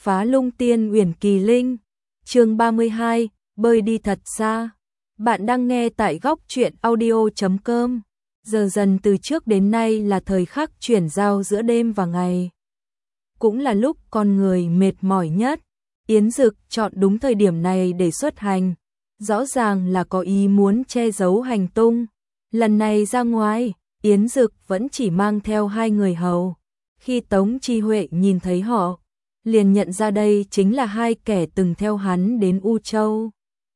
phá lung tiên uyển kỳ linh. Chương 32, bơi đi thật xa. Bạn đang nghe tại góc truyện audio.com. Giờ dần từ trước đến nay là thời khắc chuyển giao giữa đêm và ngày. Cũng là lúc con người mệt mỏi nhất. Yến Dực chọn đúng thời điểm này để xuất hành. Rõ ràng là có ý muốn che giấu hành tung. Lần này ra ngoài, Yến Dực vẫn chỉ mang theo 2 người hầu. Khi Tống Chi Huệ nhìn thấy họ, liền nhận ra đây chính là 2 kẻ từng theo hắn đến U Châu.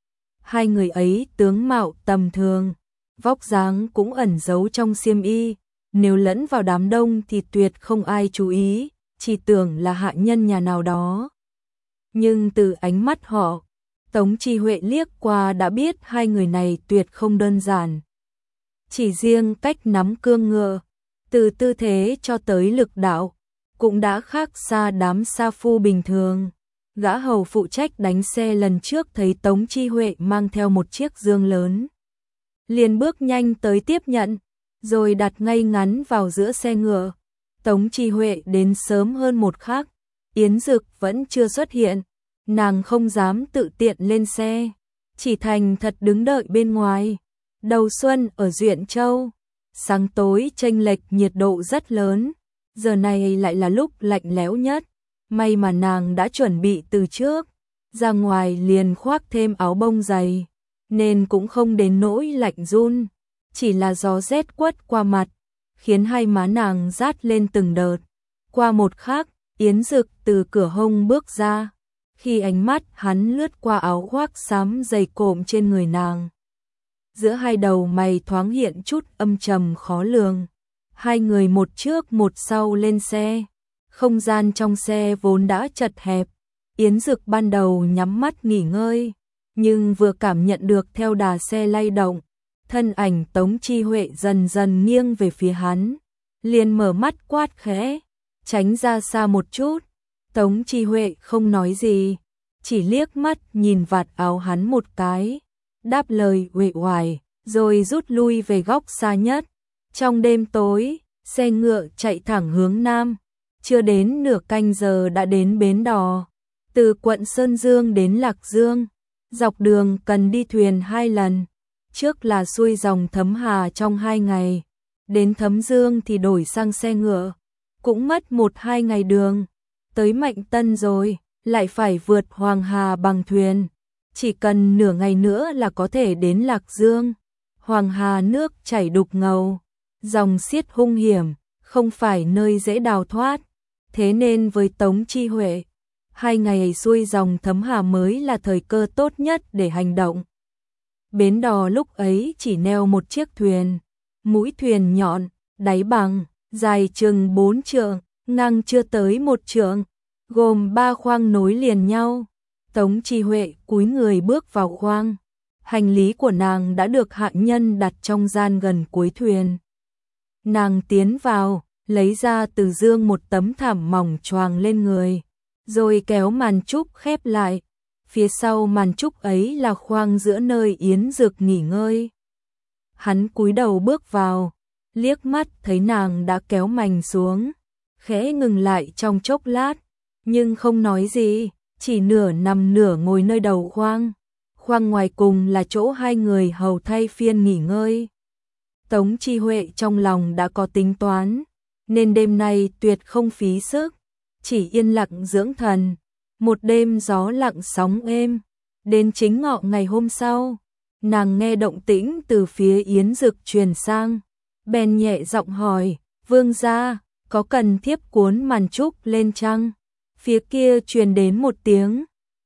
2 người ấy tướng mạo tầm thường, vóc dáng cũng ẩn giấu trong xiêm y, nếu lẫn vào đám đông thì tuyệt không ai chú ý, chỉ tưởng là hạ nhân nhà nào đó. Nhưng từ ánh mắt họ, Tống Chi Huệ liếc qua đã biết 2 người này tuyệt không đơn giản. Chỉ riêng cách nắm cương ngựa, từ tư thế cho tới lực đạo, cũng đã khác xa đám sa phu bình thường. Gã hầu phụ trách đánh xe lần trước thấy Tống Chi Huệ mang theo một chiếc dương lớn, liền bước nhanh tới tiếp nhận, rồi đặt ngay ngắn vào giữa xe ngựa. Tống Chi Huệ đến sớm hơn một khắc, Yến Dực vẫn chưa xuất hiện, nàng không dám tự tiện lên xe, chỉ thành thật đứng đợi bên ngoài. Đầu xuân ở Duyện Châu, sáng tối chênh lệch nhiệt độ rất lớn, giờ này lại là lúc lạnh lẽo nhất. May mà nàng đã chuẩn bị từ trước, ra ngoài liền khoác thêm áo bông dày, nên cũng không đến nỗi lạnh run, chỉ là gió rét quất qua mặt, khiến hai má nàng rát lên từng đợt. Qua một khắc, Yến Dực từ cửa hông bước ra, khi ánh mắt hắn lướt qua áo khoác xám dày cộm trên người nàng. Giữa hai đầu mày thoáng hiện chút âm trầm khó lường. 2 người một trước một sau lên xe. Không gian trong xe vốn đã chật hẹp. Yến Dực ban đầu nhắm mắt nghỉ ngơi, nhưng vừa cảm nhận được theo đà xe lay động, thân ảnh Tống Chi Huệ dần dần nghiêng về phía hắn, liền mở mắt quát khẽ, tránh ra xa một chút. Tống Chi Huệ không nói gì, chỉ liếc mắt nhìn vạt áo hắn một cái, đáp lời uể oải, rồi rút lui về góc xa nhất. Trong đêm tối, xe ngựa chạy thẳng hướng nam, chưa đến nửa canh giờ đã đến bến đò. Từ quận Sơn Dương đến Lạc Dương, dọc đường cần đi thuyền 2 lần, trước là xuôi dòng Thấm Hà trong 2 ngày, đến Thấm Dương thì đổi sang xe ngựa, cũng mất 1-2 ngày đường. Tới Mạnh Tân rồi, lại phải vượt Hoàng Hà bằng thuyền, chỉ cần nửa ngày nữa là có thể đến Lạc Dương. Hoàng Hà nước chảy đục ngầu, dòng xiết hung hiểm, không phải nơi dễ đào thoát, thế nên với Tống Chi Huệ, 2 ngày xuôi dòng Thấm Hà mới là thời cơ tốt nhất để hành động. Bến đò lúc ấy chỉ neo một chiếc thuyền, mũi thuyền nhọn, đáy bằng, dài chừng 4 trượng, ngang chưa tới 1 trượng, gồm 3 khoang nối liền nhau. Tống Chi Huệ cúi người bước vào khoang, hành lý của nàng đã được hạ nhân đặt trong gian gần cuối thuyền. Nàng tiến vào, lấy ra từ dương một tấm thảm mỏng choàng lên người, rồi kéo màn trúc khép lại. Phía sau màn trúc ấy là khoang giữa nơi Yến Dực nghỉ ngơi. Hắn cúi đầu bước vào, liếc mắt thấy nàng đã kéo mành xuống, khẽ ngừng lại trong chốc lát, nhưng không nói gì, chỉ nửa nằm nửa ngồi nơi đầu khoang. Khoang ngoài cùng là chỗ 2 người hầu thay phiên nghỉ ngơi. Tống Chi Huệ trong lòng đã có tính toán, nên đêm nay tuyệt không phí sức, chỉ yên lặng dưỡng thần. Một đêm gió lặng sóng êm, đến chính ngọ ngày hôm sau, nàng nghe động tĩnh từ phía Yến Dực truyền sang, bèn nhẹ giọng hỏi, vương gia, có cần thiếp cuốn màn trúc lên chăng? Phía kia truyền đến một tiếng,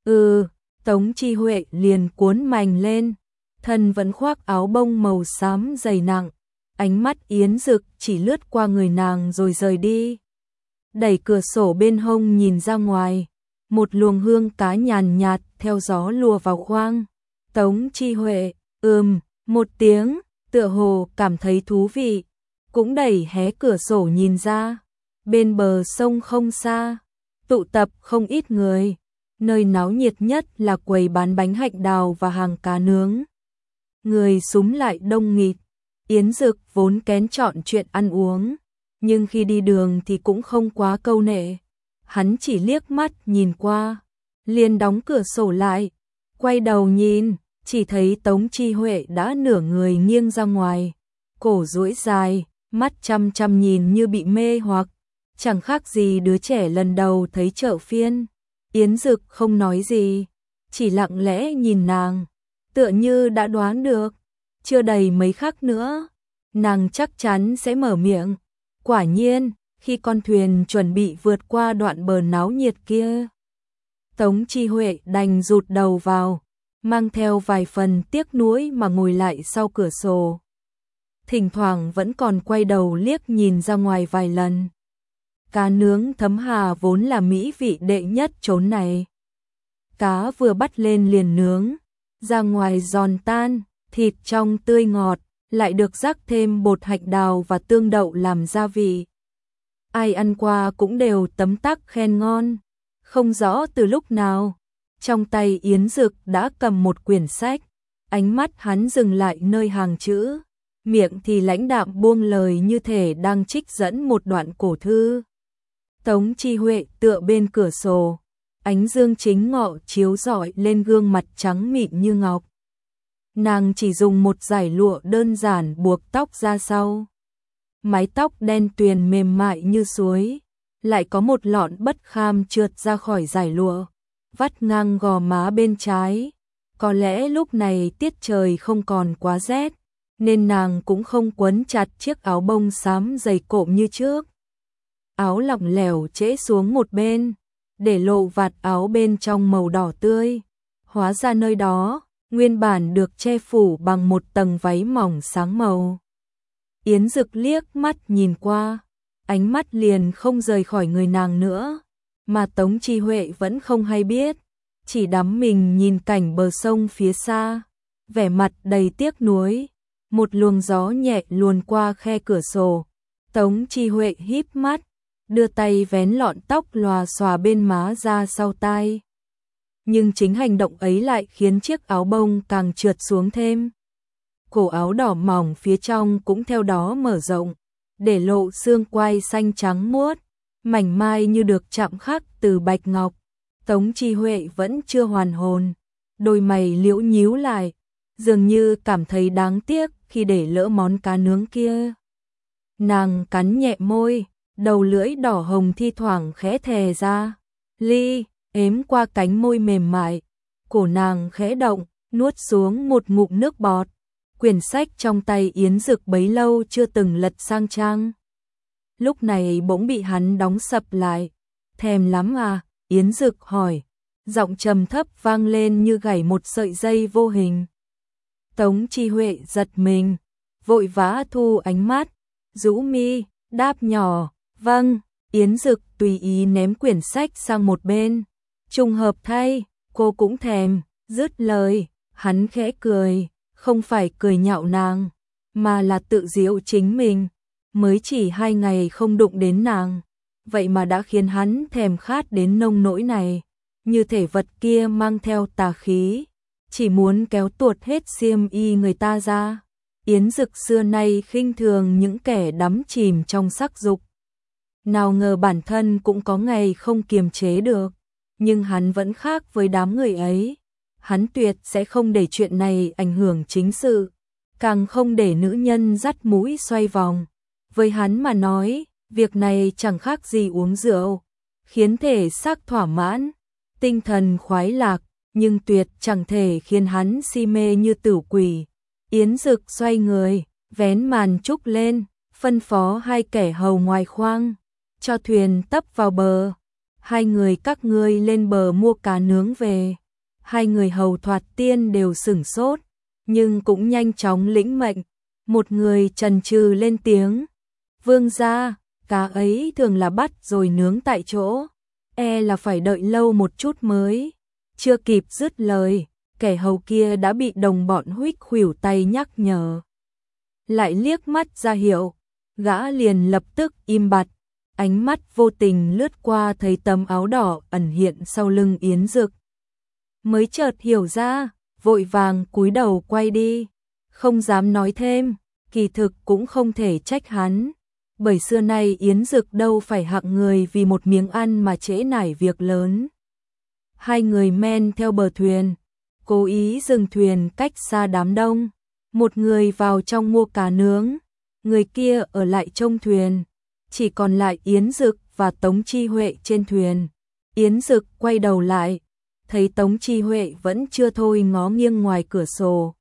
Tống Chi Huệ liền cuốn mành lên, thân vẫn khoác áo bông màu xám dày nặng, ánh mắt Yến Dực chỉ lướt qua người nàng rồi rời đi. Đẩy cửa sổ bên hông nhìn ra ngoài, một luồng hương cá nhàn nhạt theo gió lùa vào khoang. Tống Chi Huệ, một tiếng, tựa hồ cảm thấy thú vị, cũng đẩy hé cửa sổ nhìn ra. Bên bờ sông không xa, tụ tập không ít người, nơi náo nhiệt nhất là quầy bán bánh hạnh đào và hàng cá nướng. Người súm lại đông nghịt. Yến Dực vốn kén chọn chuyện ăn uống, nhưng khi đi đường thì cũng không quá câu nệ. hắn chỉ liếc mắt nhìn qua, liền đóng cửa sổ lại, quay đầu nhìn, chỉ thấy Tống Chi Huệ đã nửa người nghiêng ra ngoài, cổ duỗi dài, mắt chăm chăm nhìn như bị mê hoặc, chẳng khác gì đứa trẻ lần đầu thấy chợ phiên. Yến Dực không nói gì, chỉ lặng lẽ nhìn nàng, tựa như đã đoán được, chưa đầy mấy khắc nữa, nàng chắc chắn sẽ mở miệng. Quả nhiên, khi con thuyền chuẩn bị vượt qua đoạn bờ náo nhiệt kia, Tống Chi Huệ đành rụt đầu vào, mang theo vài phần tiếc nuối mà ngồi lại sau cửa sổ. Thỉnh thoảng vẫn còn quay đầu liếc nhìn ra ngoài vài lần. Cá nướng Thấm Hà vốn là mỹ vị đệ nhất chốn này. Cá vừa bắt lên liền nướng, ra ngoài giòn tan, thịt trong tươi ngọt, lại được rắc thêm bột hạch đào và tương đậu làm gia vị. Ai ăn qua cũng đều tấm tắc khen ngon. Không rõ từ lúc nào, trong tay Yến Dực đã cầm một quyển sách, ánh mắt hắn dừng lại nơi hàng chữ, miệng thì lãnh đạm buông lời như thể đang trích dẫn một đoạn cổ thư. Tống Chi Huệ tựa bên cửa sổ, ánh dương chính ngọ chiếu rọi lên gương mặt trắng mịn như ngọc. Nàng chỉ dùng một dải lụa đơn giản buộc tóc ra sau. Mái tóc đen tuyền mềm mại như suối, lại có một lọn bất kham trượt ra khỏi dải lụa, vắt ngang gò má bên trái. Có lẽ lúc này tiết trời không còn quá rét, nên nàng cũng không quấn chặt chiếc áo bông xám dày cộm như trước. Áo lỏng lẻo trễ xuống một bên, để lộ vạt áo bên trong màu đỏ tươi. Hóa ra nơi đó, nguyên bản được che phủ bằng một tầng váy mỏng sáng màu. Yến Dực liếc mắt nhìn qua, ánh mắt liền không rời khỏi người nàng nữa, mà Tống Chi Huệ vẫn không hay biết, chỉ đắm mình nhìn cảnh bờ sông phía xa, vẻ mặt đầy tiếc nuối. Một luồng gió nhẹ luồn qua khe cửa sổ, Tống Chi Huệ híp mắt, đưa tay vén lọn tóc lòa xòa bên má ra sau tai. Nhưng chính hành động ấy lại khiến chiếc áo bông càng trượt xuống thêm. Cổ áo đỏ mỏng phía trong cũng theo đó mở rộng, để lộ xương quai xanh trắng muốt, mảnh mai như được chạm khắc từ bạch ngọc. Tống Chi Huệ vẫn chưa hoàn hồn, đôi mày liễu nhíu lại, dường như cảm thấy đáng tiếc khi để lỡ món cá nướng kia. Nàng cắn nhẹ môi, đầu lưỡi đỏ hồng thi thoảng khẽ thè ra, ếm qua cánh môi mềm mại, cổ nàng khẽ động, nuốt xuống một ngụm nước bọt. Quyển sách trong tay Yến Dực bấy lâu chưa từng lật sang trang, lúc này bỗng bị hắn đóng sập lại. Thèm lắm à? Yến Dực hỏi, giọng trầm thấp vang lên như gảy một sợi dây vô hình. Tống Chi Huệ giật mình, vội vã thu ánh mắt, rũ mi, đáp nhỏ, vâng. Yến Dực tùy ý ném quyển sách sang một bên. Trùng hợp thay, cô cũng thèm. Dứt lời, hắn khẽ cười, không phải cười nhạo nàng, mà là tự giễu chính mình. Mới chỉ 2 ngày không đụng đến nàng, vậy mà đã khiến hắn thèm khát đến nông nỗi này, như thể vật kia mang theo tà khí, chỉ muốn kéo tuột hết xiêm y người ta ra. Yến Dực xưa nay khinh thường những kẻ đắm chìm trong sắc dục. Nào ngờ bản thân cũng có ngày không kiềm chế được, nhưng hắn vẫn khác với đám người ấy. Hắn tuyệt sẽ không để chuyện này ảnh hưởng chính sự, càng không để nữ nhân dắt mũi xoay vòng. Với hắn mà nói, việc này chẳng khác gì uống rượu, khiến thể xác thỏa mãn, tinh thần khoái lạc, nhưng tuyệt chẳng thể khiến hắn si mê như tử quỷ. Yến Dực xoay người, vén màn trúc lên, phân phó 2 kẻ hầu ngoài khoang, cho thuyền tấp vào bờ. 2 người các ngươi lên bờ mua cá nướng về. 2 người hầu thoạt tiên đều sửng sốt, nhưng cũng nhanh chóng lĩnh mệnh. Một người chần chừ lên tiếng, vương gia, cá ấy thường là bắt rồi nướng tại chỗ, là phải đợi lâu một chút mới. Chưa kịp dứt lời, kẻ hầu kia đã bị đồng bọn huých khuỷu tay nhắc nhở. Lại liếc mắt ra hiệu, gã liền lập tức im bặt, ánh mắt vô tình lướt qua thấy tấm áo đỏ ẩn hiện sau lưng Yến Dực. Mới chợt hiểu ra, vội vàng cúi đầu quay đi, không dám nói thêm, kỳ thực cũng không thể trách hắn, bởi xưa nay Yến Dực đâu phải hạng người vì một miếng ăn mà trễ nải việc lớn. Hai người men theo bờ thuyền, cố ý dừng thuyền cách xa đám đông. Một người vào trong mua cá nướng, người kia ở lại trông thuyền. Chỉ còn lại Yến Dực và Tống Chi Huệ trên thuyền. Yến Dực quay đầu lại, thấy Tống Chi Huệ vẫn chưa thôi ngó nghiêng ngoài cửa sổ.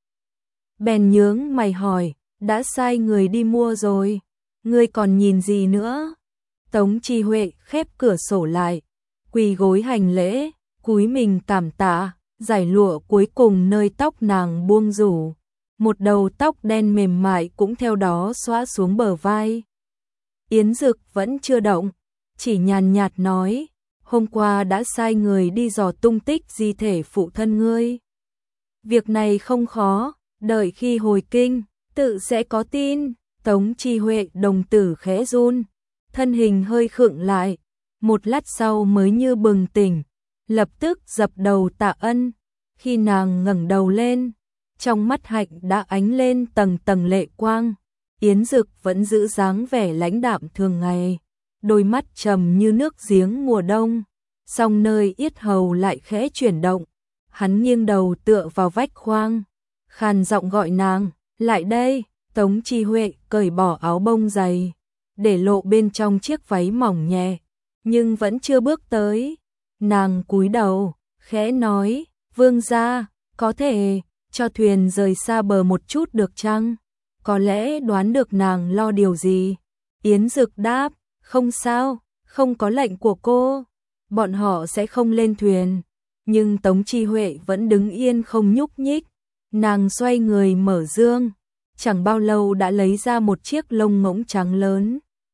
Bèn nhướng mày hỏi, đã sai người đi mua rồi, ngươi còn nhìn gì nữa? Tống Chi Huệ khép cửa sổ lại, quỳ gối hành lễ, cúi mình cảm tạ, giải lụa cuối cùng nơi tóc nàng buông rủ. Một đầu tóc đen mềm mại cũng theo đó xõa xuống bờ vai. Yến Dực vẫn chưa động, chỉ nhàn nhạt nói, hôm qua đã sai người đi dò tung tích di thể phụ thân ngươi. Việc này không khó, đợi khi hồi kinh, tự sẽ có tin. Tống Chi Huệ đồng tử khẽ run, thân hình hơi khựng lại, một lát sau mới như bừng tỉnh, lập tức dập đầu tạ ân. Khi nàng ngẩng đầu lên, trong mắt hạnh đã ánh lên tầng tầng lệ quang. Yến Dực vẫn giữ dáng vẻ lãnh đạm thường ngày, đôi mắt trầm như nước giếng mùa đông, song nơi yết hầu lại khẽ chuyển động. Hắn nghiêng đầu tựa vào vách khoang, khàn giọng gọi nàng, lại đây. Tống Chi Huệ cởi bỏ áo bông dày, để lộ bên trong chiếc váy mỏng nhẹ, nhưng vẫn chưa bước tới. Nàng cúi đầu, khẽ nói, vương gia, có thể cho thuyền rời xa bờ một chút được chăng? Có lẽ đoán được nàng lo điều gì. Yến Dực đáp, không sao, không có lệnh của cô, bọn họ sẽ không lên thuyền. Nhưng Tống Chi Huệ vẫn đứng yên không nhúc nhích. Nàng xoay người mở dương, chẳng bao lâu đã lấy ra một chiếc lông ngỗng trắng lớn,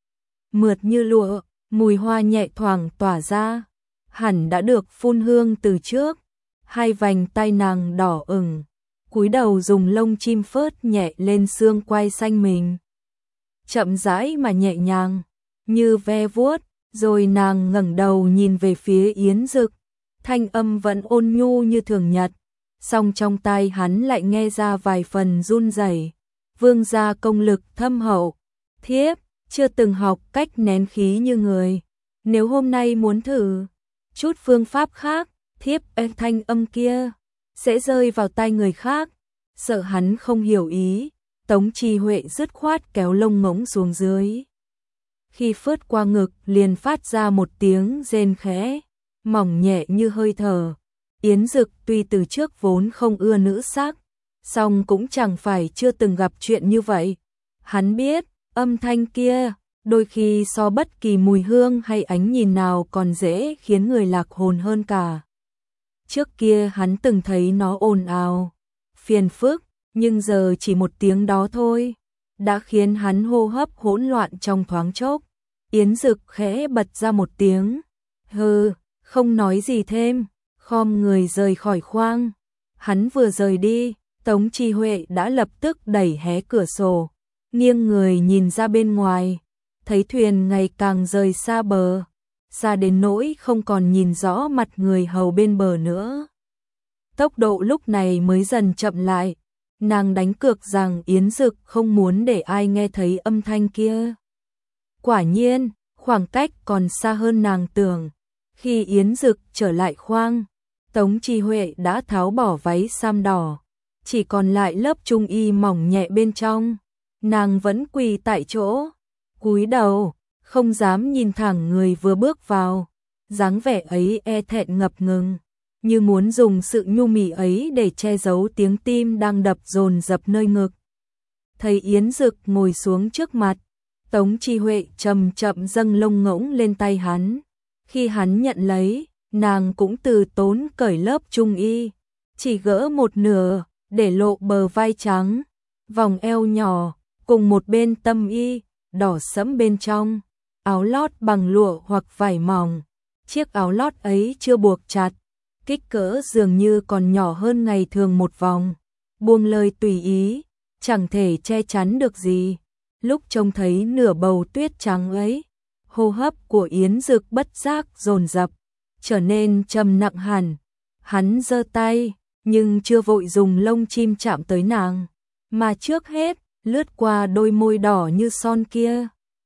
mượt như lụa, mùi hoa nhẹ thoảng tỏa ra, hẳn đã được phun hương từ trước. Hai vành tay nàng đỏ ửng, cúi đầu dùng lông chim phớt nhẹ lên xương quai xanh mình, chậm rãi mà nhẹ nhàng, như ve vuốt. Rồi nàng ngẩng đầu nhìn về phía Yến Dực, thanh âm vẫn ôn nhu như thường nhật, song trong tai hắn lại nghe ra vài phần run rẩy. Vương gia công lực thâm hậu, thiếp chưa từng học cách nén khí như người. Nếu hôm nay muốn thử chút phương pháp khác, thiếp thanh âm kia sẽ rơi vào tai người khác. Sợ hắn không hiểu ý, Tống Chi Huệ dứt khoát kéo lông ngỗng xuống dưới. Khi phớt qua ngực liền phát ra một tiếng rên khẽ, mỏng nhẹ như hơi thở. Yến Dực tuy từ trước vốn không ưa nữ sắc, song cũng chẳng phải chưa từng gặp chuyện như vậy. Hắn biết, âm thanh kia, đôi khi so bất kỳ mùi hương hay ánh nhìn nào còn dễ khiến người lạc hồn hơn cả. Trước kia hắn từng thấy nó ồn ào, phiền phức, nhưng giờ chỉ một tiếng đó thôi, đã khiến hắn hô hấp hỗn loạn trong thoáng chốc. Yến Dực khẽ bật ra một tiếng, hừ, không nói gì thêm, khom người rời khỏi khoang. Hắn vừa rời đi, Tống Chi Huệ đã lập tức đẩy hé cửa sổ, nghiêng người nhìn ra bên ngoài, thấy thuyền ngày càng rời xa bờ, xa đến nỗi không còn nhìn rõ mặt người hầu bên bờ nữa. Tốc độ lúc này mới dần chậm lại, nàng đánh cược rằng Yến Dực không muốn để ai nghe thấy âm thanh kia. Quả nhiên, khoảng cách còn xa hơn nàng tưởng. Khi Yến Dực trở lại khoang, Tống Chi Huệ đã tháo bỏ váy sam đỏ, chỉ còn lại lớp trung y mỏng nhẹ bên trong. Nàng vẫn quỳ tại chỗ, cúi đầu, không dám nhìn thẳng người vừa bước vào. Dáng vẻ ấy e thẹn ngập ngừng, như muốn dùng sự nhu mì ấy để che giấu tiếng tim đang đập dồn dập nơi ngực. Thấy Yến Dực ngồi xuống trước mặt, Tống Chi Huệ chậm chậm dâng lông ngỗng lên tay hắn. Khi hắn nhận lấy, nàng cũng từ tốn cởi lớp trung y, chỉ gỡ một nửa, để lộ bờ vai trắng, vòng eo nhỏ, cùng một bên tâm y, đỏ sẫm bên trong, áo lót bằng lụa hoặc vải mỏng. Chiếc áo lót ấy chưa buộc chặt, kích cỡ dường như còn nhỏ hơn ngày thường một vòng, buông lời tùy ý, chẳng thể che chắn được gì. Lúc trông thấy nửa bầu tuyết trắng ấy, hô hấp của Yến Dực bất giác dồn dập, trở nên trầm nặng hẳn. Hắn giơ tay, nhưng chưa vội dùng lông chim chạm tới nàng, mà trước hết lướt qua đôi môi đỏ như son kia,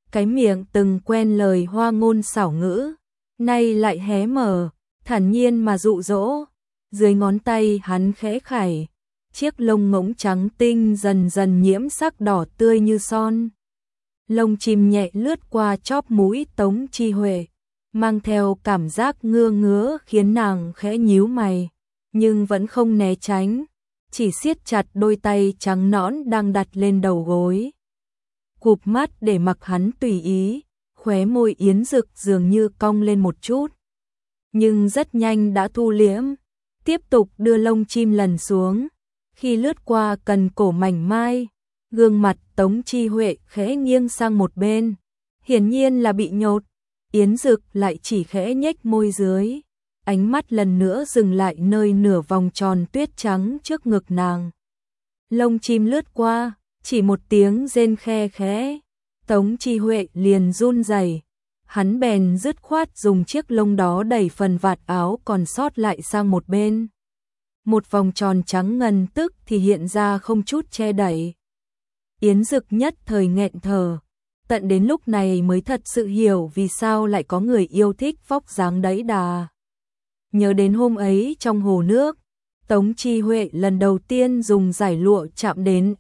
cái miệng từng quen lời hoa ngôn xảo ngữ, nay lại hé mở, thản nhiên mà dụ dỗ. Dưới ngón tay hắn khẽ khải, chiếc lông ngỗng trắng tinh dần dần nhiễm sắc đỏ tươi như son. Lông chim nhẹ lướt qua chóp mũi Tống Chi Huệ, mang theo cảm giác ngứa ngứa khiến nàng khẽ nhíu mày, nhưng vẫn không né tránh, chỉ siết chặt đôi tay trắng nõn đang đặt lên đầu gối. Cụp mắt để mặc hắn tùy ý, khóe môi Yến Dực dường như cong lên một chút, nhưng rất nhanh đã thu liễm, tiếp tục đưa lông chim lần xuống. Khi lướt qua cần cổ mảnh mai, gương mặt Tống Chi Huệ khẽ nghiêng sang một bên, hiển nhiên là bị nhột. Yến Dực lại chỉ khẽ nhếch môi dưới, ánh mắt lần nữa dừng lại nơi nửa vòng tròn tuyết trắng trước ngực nàng. Lông chim lướt qua, chỉ một tiếng rên khe khẽ, Tống Chi Huệ liền run rẩy. Hắn bèn dứt khoát dùng chiếc lông đó đẩy phần vạt áo còn sót lại sang một bên. Một vòng tròn trắng ngần tức thì hiện ra không chút che đậy. Yến Dực nhất thời nghẹn thở, tận đến lúc này mới thật sự hiểu vì sao lại có người yêu thích vóc dáng đẫy đà. Nhớ đến hôm ấy trong hồ nước, Tống Chi Huệ lần đầu tiên dùng giải lụa chạm đến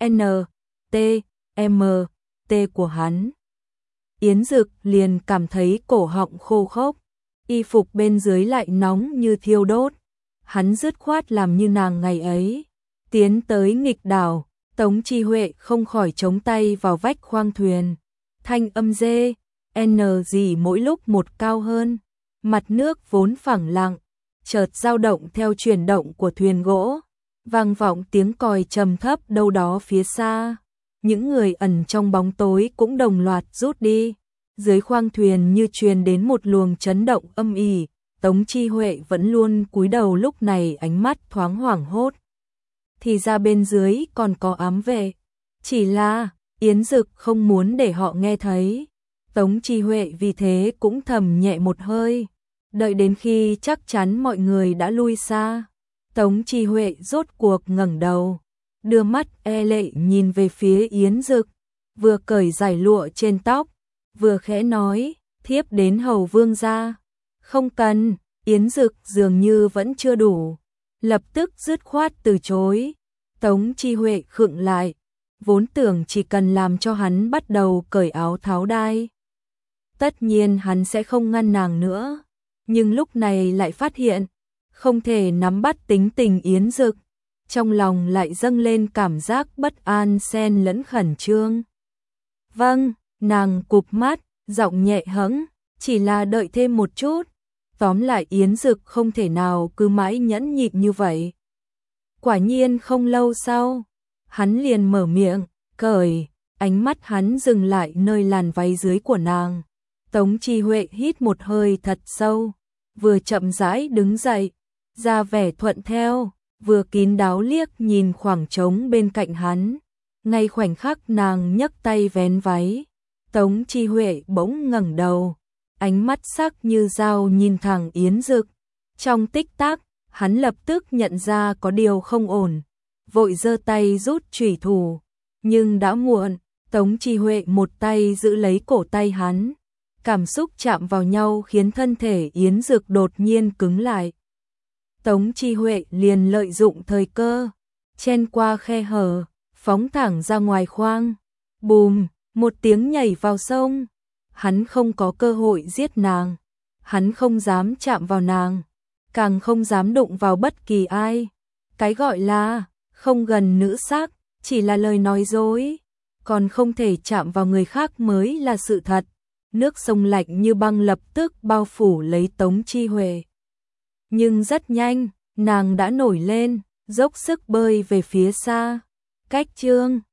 T của hắn. Yến Dực liền cảm thấy cổ họng khô khốc, y phục bên dưới lại nóng như thiêu đốt. Hắn dứt khoát làm như nàng ngày ấy, tiến tới nghịch đảo. Tống Chi Huệ không khỏi chống tay vào vách khoang thuyền, thanh âm dê, gì mỗi lúc một cao hơn. Mặt nước vốn phẳng lặng, chợt dao động theo chuyển động của thuyền gỗ, vang vọng tiếng còi trầm thấp đâu đó phía xa. Những người ẩn trong bóng tối cũng đồng loạt rút đi. Dưới khoang thuyền như truyền đến một luồng chấn động âm ỉ. Tống Chi Huệ vẫn luôn cúi đầu, lúc này ánh mắt thoáng hoảng hốt. Thì ra bên dưới còn có ám vệ. Chỉ là Yến Dực không muốn để họ nghe thấy. Tống Chi Huệ vì thế cũng thầm nhẹ một hơi. Đợi đến khi chắc chắn mọi người đã lui xa, Tống Chi Huệ rốt cuộc ngẩng đầu, đưa mắt e lệ nhìn về phía Yến Dực, vừa cởi giải lụa trên tóc, vừa khẽ nói, thiếp đến hầu vương gia. Không cần. Yến Dực dường như vẫn chưa đủ, lập tức dứt khoát từ chối. Tống Chi Huệ khựng lại, vốn tưởng chỉ cần làm cho hắn bắt đầu cởi áo tháo đai, tất nhiên hắn sẽ không ngăn nàng nữa, nhưng lúc này lại phát hiện không thể nắm bắt tính tình Yến Dực, trong lòng lại dâng lên cảm giác bất an xen lẫn khẩn trương. Vâng, nàng cụp mắt, giọng nhẹ hững, chỉ là đợi thêm một chút. Tóm lại Yến Dực không thể nào cứ mãi nhẫn nhịn như vậy. Quả nhiên không lâu sau, hắn liền mở miệng, cởi. Ánh mắt hắn dừng lại nơi làn váy dưới của nàng. Tống Chi Huệ hít một hơi thật sâu, vừa chậm rãi đứng dậy, ra vẻ thuận theo, vừa kín đáo liếc nhìn khoảng trống bên cạnh hắn. Ngay khoảnh khắc nàng nhấc tay vén váy, Tống Chi Huệ bỗng ngẩng đầu, ánh mắt sắc như dao nhìn thẳng Yến Dực. Trong tích tắc, hắn lập tức nhận ra có điều không ổn, vội giơ tay rút chủy thủ, nhưng đã muộn. Tống Chi Huệ một tay giữ lấy cổ tay hắn, cảm xúc chạm vào nhau khiến thân thể Yến Dực đột nhiên cứng lại. Tống Chi Huệ liền lợi dụng thời cơ, chen qua khe hở, phóng thẳng ra ngoài khoang. Bùm, một tiếng nhảy vào sông. Hắn không có cơ hội giết nàng, hắn không dám chạm vào nàng, càng không dám đụng vào bất kỳ ai. Cái gọi là không gần nữ sắc chỉ là lời nói dối, còn không thể chạm vào người khác mới là sự thật. Nước sông lạnh như băng lập tức bao phủ lấy Tống Chi Huệ. Nhưng rất nhanh, nàng đã nổi lên, dốc sức bơi về phía xa. Cách chương